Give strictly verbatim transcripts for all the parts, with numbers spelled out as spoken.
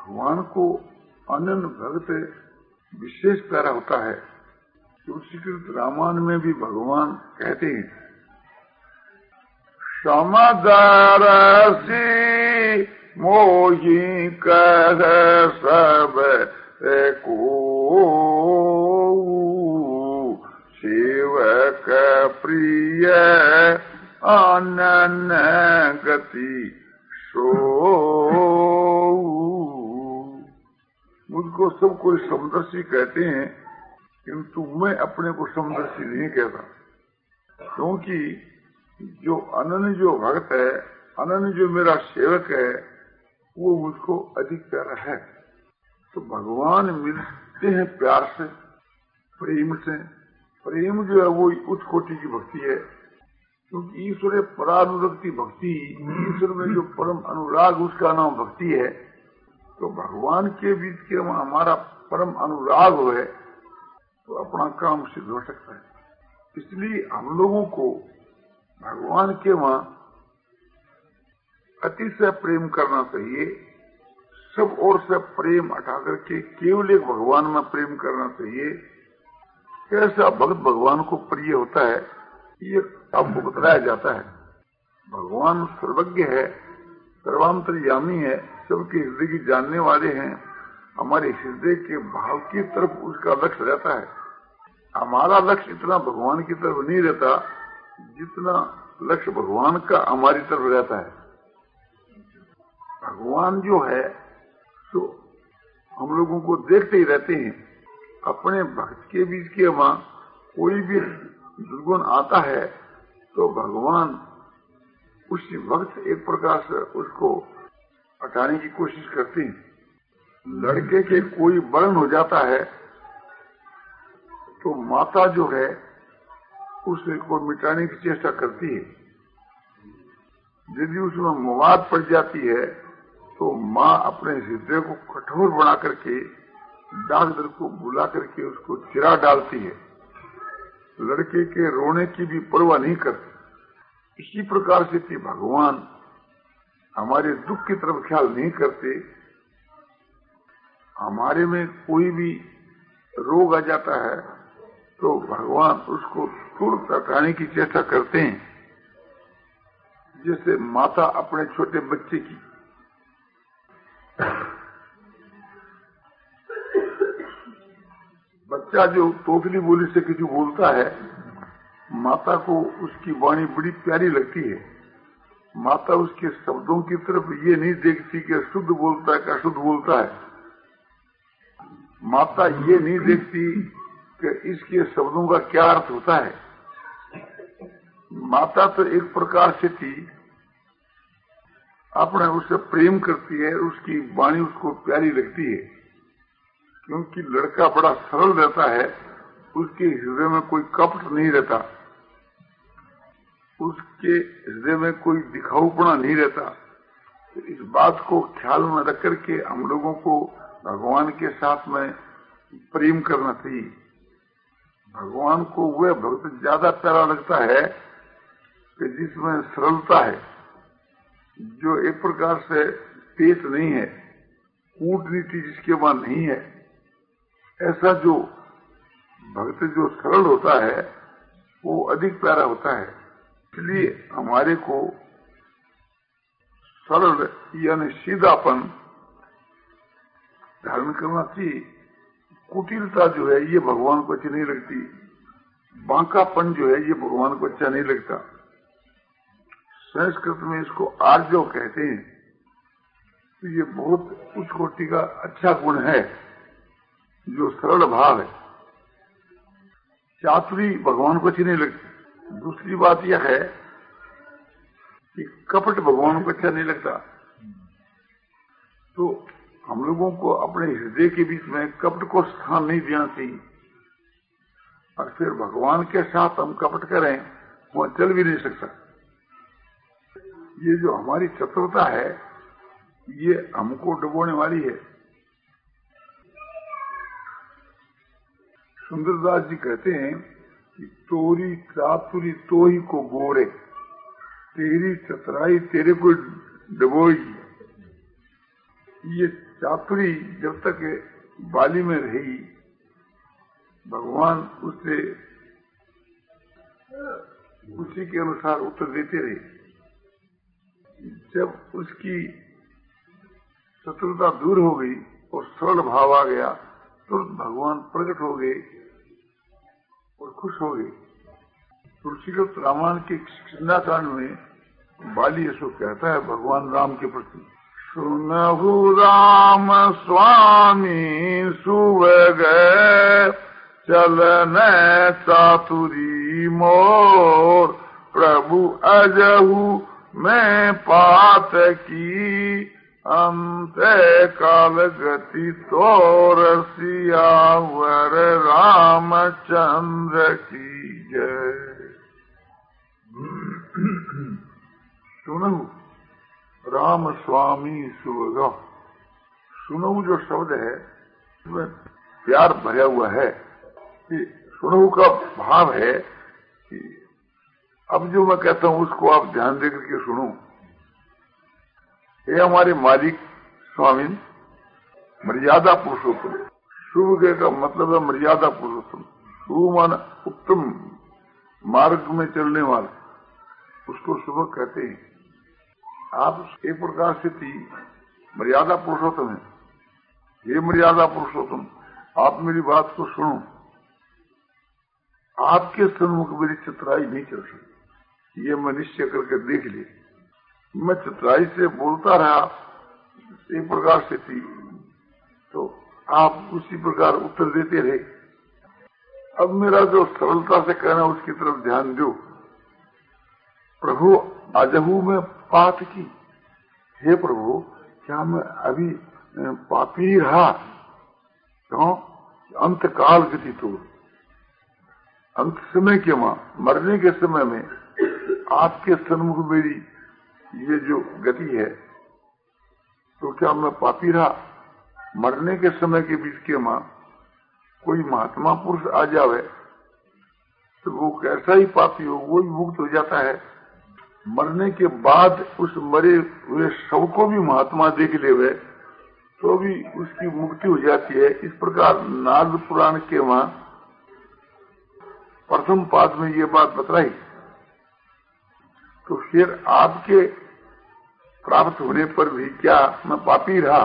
भगवान को अनन्य भक्त विशेष प्यारा होता है। तुलसीकृत रामायण में भी भगवान कहते हैं, समदर्शी मोही कह सब को सेवक प्रिय अनन्य गति सो। मुझको सब कोई समदर्शी कहते हैं, किंतु मैं अपने को समदर्शी नहीं कहता, क्योंकि जो अनन्य जो भक्त है, अनन्य जो मेरा सेवक है, वो मुझको अधिक प्यारा है। तो भगवान मिलते हैं प्यार से, प्रेम से। प्रेम जो है वो उच्च कोटि की भक्ति है, क्योंकि ईश्वर परानुरक्ति भक्ति, ईश्वर में जो परम अनुराग उसका नाम भक्ति है। तो भगवान के बीच के हमारा परम अनुराग हो है तो अपना काम सिद्ध हो सकता है। इसलिए हम लोगों को भगवान के वहां अतिशय प्रेम करना चाहिए। सब ओर से प्रेम हटा करके केवल एक भगवान में प्रेम करना चाहिए। कैसा भक्त भगवान को प्रिय होता है ये आपको बताया जाता है। भगवान सर्वज्ञ है, सर्वांतर्यामी है, सबके हृदय की जानने वाले हैं। हमारे हृदय के भाव की तरफ उसका लक्ष्य रहता है। हमारा लक्ष्य इतना भगवान की तरफ नहीं रहता जितना लक्ष्य भगवान का हमारी तरफ रहता है। भगवान जो है तो हम लोगों को देखते ही रहते हैं। अपने भक्त के बीच के वहां कोई भी दुर्गुण आता है तो भगवान उसी वक्त एक प्रकार से उसको हटाने की कोशिश करते हैं। लड़के के कोई बर्न हो जाता है तो माता जो है उसे को मिटाने की चेष्टा करती है। यदि उसमें मवाद पड़ जाती है तो माँ अपने हृदय को कठोर बना करके डॉक्टर को बुला करके उसको चिरा डालती है। लड़के के रोने की भी परवाह नहीं करती। इसी प्रकार से कि भगवान हमारे दुख की तरफ ख्याल नहीं करते। हमारे में कोई भी रोग आ जाता है तो भगवान उसको तुरंत हटाने की चेष्टा करते हैं, जैसे माता अपने छोटे बच्चे की। बच्चा जो तोतली बोली से किसी बोलता है, माता को उसकी वाणी बड़ी प्यारी लगती है। माता उसके शब्दों की तरफ ये नहीं देखती कि शुद्ध बोलता है क्या शुद्ध बोलता है। माता ये नहीं देखती कि इसके शब्दों का क्या अर्थ होता है। माता तो एक प्रकार से थी, अपने उससे प्रेम करती है, उसकी वाणी उसको प्यारी लगती है, क्योंकि लड़का बड़ा सरल रहता है, उसके हृदय में कोई कपट नहीं रहता, उसके हृदय में कोई दिखाऊपना नहीं रहता। तो इस बात को ख्याल में रख करके हम लोगों को भगवान के साथ में प्रेम करना चाहिए। भगवान को वह भक्त ज्यादा प्यारा लगता है कि जिसमें सरलता है, जो एक प्रकार से तेज नहीं है, कूटनीति जिसके बाद नहीं है। ऐसा जो भक्त जो सरल होता है वो अधिक प्यारा होता है। इसलिए हमारे को सरल यानी सीधापन धारण करना चाहिए। कुटिलता जो है ये भगवान को अच्छी नहीं लगती। बांकापन जो है ये भगवान को अच्छा नहीं लगता। संस्कृत में इसको आर्जव कहते हैं। तो ये बहुत उच्च कोटि का अच्छा गुण है, जो सरल भाव है। चातुरी भगवान को अच्छी नहीं लगती। दूसरी बात यह है कि कपट भगवान को अच्छा नहीं लगता। तो हम लोगों को अपने हृदय के बीच में कपट को स्थान नहीं देना चाहिए। और फिर भगवान के साथ हम कपट करें, वह चल भी नहीं सकता। ये जो हमारी चतुरता है ये हमको डुबोने वाली है। सुंदरदास जी कहते हैं कि तोरी चातुरी तो ही को गोरे, तेरी चतुराई तेरे को डुबोएगी। ये चातुरी जब तक बाली में रही, भगवान उससे उसी के अनुसार उत्तर देते रहे। जब उसकी शत्रुता दूर हो गई और सरल भाव आ गया, तुरंत भगवान प्रकट हो गए और खुश हो गए। तुलसीदास रामायण के किष्किंधा में बाली ऐसो कहता है भगवान राम के प्रति, सुनहु राम स्वामी सुबह चलन चातुरी मोर, प्रभु अजहु मैं पात की अंत काल गति तोर, सियावर रामचंद्र की जय। सुनहु राम स्वामी सुबह, सुनहु जो शब्द है उसमें प्यार भरा हुआ है। सुनहु का भाव है कि अब जो मैं कहता हूं उसको आप ध्यान देकर के सुनो। ये हमारे मालिक स्वामी मर्यादा पुरुषोत्तम, शुभ का मतलब है मर्यादा पुरुषोत्तम। शुभ माना उत्तम मार्ग में चलने वाला, उसको शुभ कहते हैं। आप एक प्रकार से थी मर्यादा पुरुषोत्तम है। ये मर्यादा पुरुषोत्तम, आप मेरी बात को सुनो। आपके सन्मुख मेरी चतुराई नहीं चल सकती, ये मैं निश्चय करके देख ली। मैं चतुराई से बोलता रहा एक प्रकार से थी, तो आप उसी प्रकार उत्तर देते रहे। अब मेरा जो सरलता से कहना उसकी तरफ ध्यान दो। प्रभु अजहू में पात की, हे प्रभु क्या मैं अभी पापी रहा? क्यों? अंत काल गति तो अंत समय के मां मरने के समय में आपके सन्मुख मेरी ये जो गति है, तो क्या मैं पापी रहा? मरने के समय के बीच के मां कोई महात्मा पुरुष आ जावे तो वो कैसा ही पापी हो, वो ही मुक्त हो जाता है। मरने के बाद उस मरे हुए शव को भी महात्मा देख लेवे तो भी उसकी मुक्ति हो जाती है। इस प्रकार नारद पुराण के वहां प्रथम पाद में ये बात बतलाई। तो फिर आपके प्राप्त होने पर भी क्या मैं पापी रहा?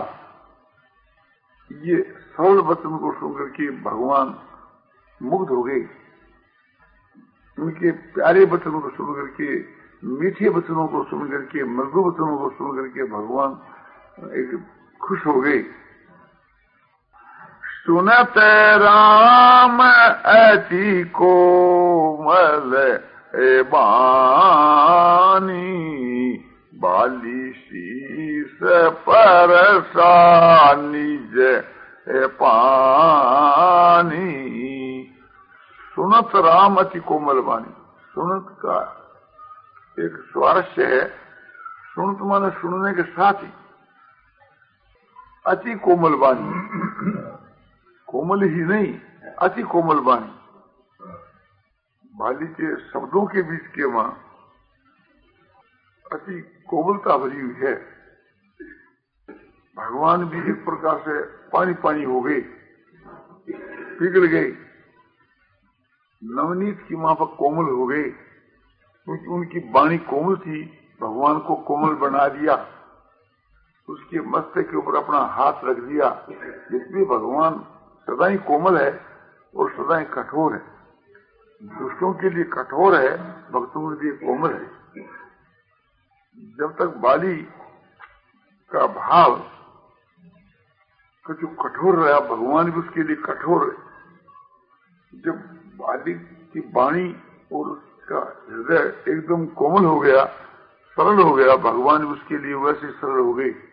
ये सरल वचन को सुनकर के भगवान मुग्ध हो गए। उनके प्यारे वचनों को सुनकर के, मीठे वचनों को सुनकर के, मृदु वचनों को सुनकर के भगवान एक खुश हो गए। सुनत राम अति कोमल ए बानी, बाली शीस परसा निज ए पानी। सुनत राम अति कोमल बानी, सुनत का एक स्वारस्य है। सुनत माने सुनने के साथ ही अति कोमल बानी, कोमल ही नहीं अति कोमल बानी। बाली के शब्दों के बीच के मां अति कोमलता भरी हुई है। भगवान भी एक प्रकार से पानी पानी हो गए, पिघल गए। नवनीत की मां पर कोमल हो गए, क्योंकि उनकी वाणी कोमल थी, भगवान को कोमल बना दिया। उसके मस्तक के ऊपर अपना हाथ रख दिया। इसलिए भगवान सदा ही कोमल है और सदा ही कठोर है। दुष्टों के लिए कठोर है, भक्तों के लिए कोमल है। जब तक बाली का भाव जो कठोर रहा, भगवान भी उसके लिए कठोर है। जब बाली की वाणी और उसका हृदय एकदम कोमल हो गया, सरल हो गया, भगवान भी उसके लिए वैसे सरल हो गए।